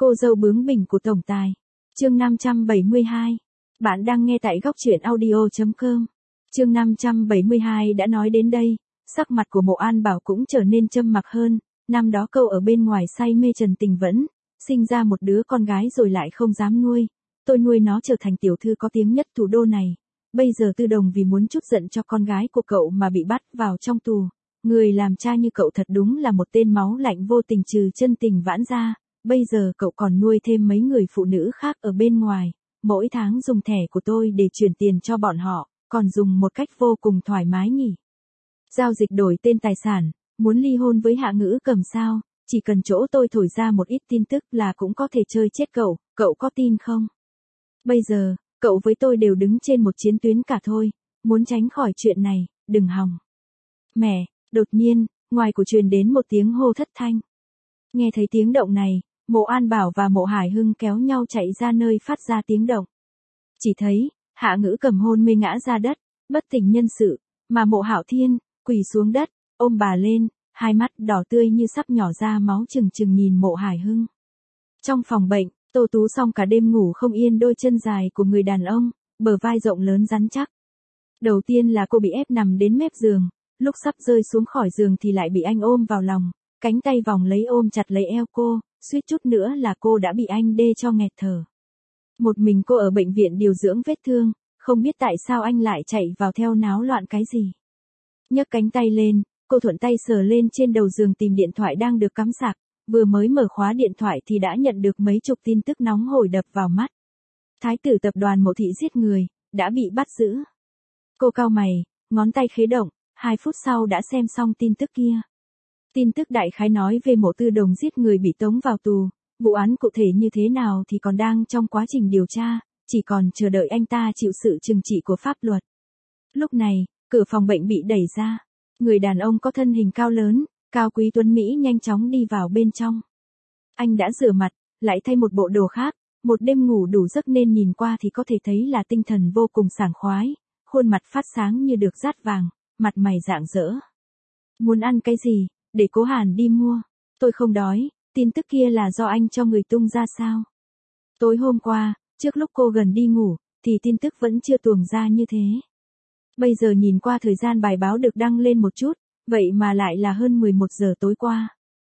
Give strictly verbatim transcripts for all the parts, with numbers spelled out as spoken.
Cô dâu bướng bỉnh của tổng tài. Chương năm trăm bảy mươi hai. Bạn đang nghe tại góc truyện audio chấm com. Chương năm trăm bảy mươi hai đã nói đến đây, sắc mặt của Mộ An Bảo cũng trở nên châm mặc hơn, năm đó câu ở bên ngoài say mê Trần Tình Vẫn, sinh ra một đứa con gái rồi lại không dám nuôi, tôi nuôi nó trở thành tiểu thư có tiếng nhất thủ đô này. Bây giờ Tư Đồng vì muốn chút giận cho con gái của cậu mà bị bắt vào trong tù. Người làm cha như cậu thật đúng là một tên máu lạnh vô tình, trừ Chân Tình Vãn ra, bây giờ cậu còn nuôi thêm mấy người phụ nữ khác ở bên ngoài, mỗi tháng dùng thẻ của tôi để chuyển tiền cho bọn họ, còn dùng một cách vô cùng thoải mái nhỉ. Giao dịch đổi tên tài sản, muốn ly hôn với Hạ Ngữ Cầm sao, chỉ cần chỗ tôi thổi ra một ít tin tức là cũng có thể chơi chết cậu, cậu có tin không? Bây giờ, cậu với tôi đều đứng trên một chiến tuyến cả thôi, muốn tránh khỏi chuyện này, đừng hòng. Mẹ, đột nhiên, ngoài của truyền đến một tiếng hô thất thanh. Nghe thấy tiếng động này, Mộ An Bảo và Mộ Hải Hưng kéo nhau chạy ra nơi phát ra tiếng động. Chỉ thấy, Hạ Ngữ Cầm hôn mê ngã ra đất, bất tỉnh nhân sự, mà Mộ Hạo Thiên, quỳ xuống đất, ôm bà lên, hai mắt đỏ tươi như sắp nhỏ ra máu trừng trừng nhìn Mộ Hải Hưng. Trong phòng bệnh, Tô Tú Song cả đêm ngủ không yên đôi chân dài của người đàn ông, bờ vai rộng lớn rắn chắc. Đầu tiên là cô bị ép nằm đến mép giường, lúc sắp rơi xuống khỏi giường thì lại bị anh ôm vào lòng, cánh tay vòng lấy ôm chặt lấy eo cô, suýt chút nữa là cô đã bị anh đê cho nghẹt thở. Một mình cô ở bệnh viện điều dưỡng vết thương, không biết tại sao anh lại chạy vào theo náo loạn cái gì. Nhấc cánh tay lên, cô thuận tay sờ lên trên đầu giường tìm điện thoại đang được cắm sạc, vừa mới mở khóa điện thoại thì đã nhận được mấy chục tin tức nóng hổi đập vào mắt. Thái tử tập đoàn Mộ Thị giết người, đã bị bắt giữ. Cô cau mày, ngón tay khế động, hai phút sau đã xem xong tin tức kia. Tin tức đại khái nói về Mộ Tư Đồng giết người bị tống vào tù, vụ án cụ thể như thế nào thì còn đang trong quá trình điều tra, chỉ còn chờ đợi anh ta chịu sự trừng trị của pháp luật. Lúc này, cửa phòng bệnh bị đẩy ra, người đàn ông có thân hình cao lớn, cao quý tuấn Mỹ nhanh chóng đi vào bên trong. Anh đã rửa mặt, lại thay một bộ đồ khác, một đêm ngủ đủ giấc nên nhìn qua thì có thể thấy là tinh thần vô cùng sảng khoái, khuôn mặt phát sáng như được dát vàng, mặt mày rạng rỡ. Muốn ăn cái gì, để Cố Hàn đi mua, tôi không đói, tin tức kia là do anh cho người tung ra sao? Tối hôm qua, trước lúc cô gần đi ngủ, thì tin tức vẫn chưa tuồng ra như thế. Bây giờ nhìn qua thời gian bài báo được đăng lên một chút, vậy mà lại là hơn mười một giờ tối qua.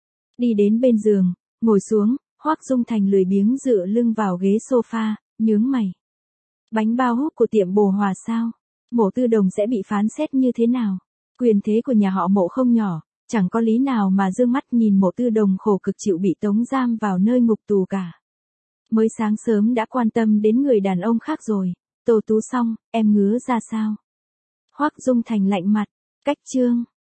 Đi đến bên giường, ngồi xuống, Hoắc Dung Thành lười biếng dựa lưng vào ghế sofa, nhướng mày. Bánh bao húc của tiệm Bồ Hòa sao? Mộ Tư Đồng sẽ bị phán xét như thế nào? Quyền thế của nhà họ Mộ không nhỏ, chẳng có lý nào mà dương mắt nhìn Mộ Tư Đồng khổ cực chịu bị tống giam vào nơi ngục tù cả. Mới sáng sớm đã quan tâm đến người đàn ông khác rồi, Tô Tú Song, em ngứa ra sao? Hoắc Dung Thành lạnh mặt, cách chương.